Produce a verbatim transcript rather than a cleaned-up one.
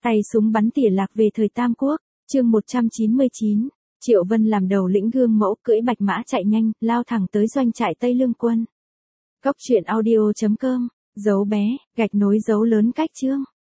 Tay súng bắn tỉa lạc về thời Tam Quốc, chương một trăm chín mươi chín. Triệu Vân làm đầu lĩnh gương mẫu cưỡi bạch mã chạy nhanh, lao thẳng tới doanh trại Tây Lương quân. Cốc truyện audio chấm com, dấu bé, gạch nối dấu lớn cách chương.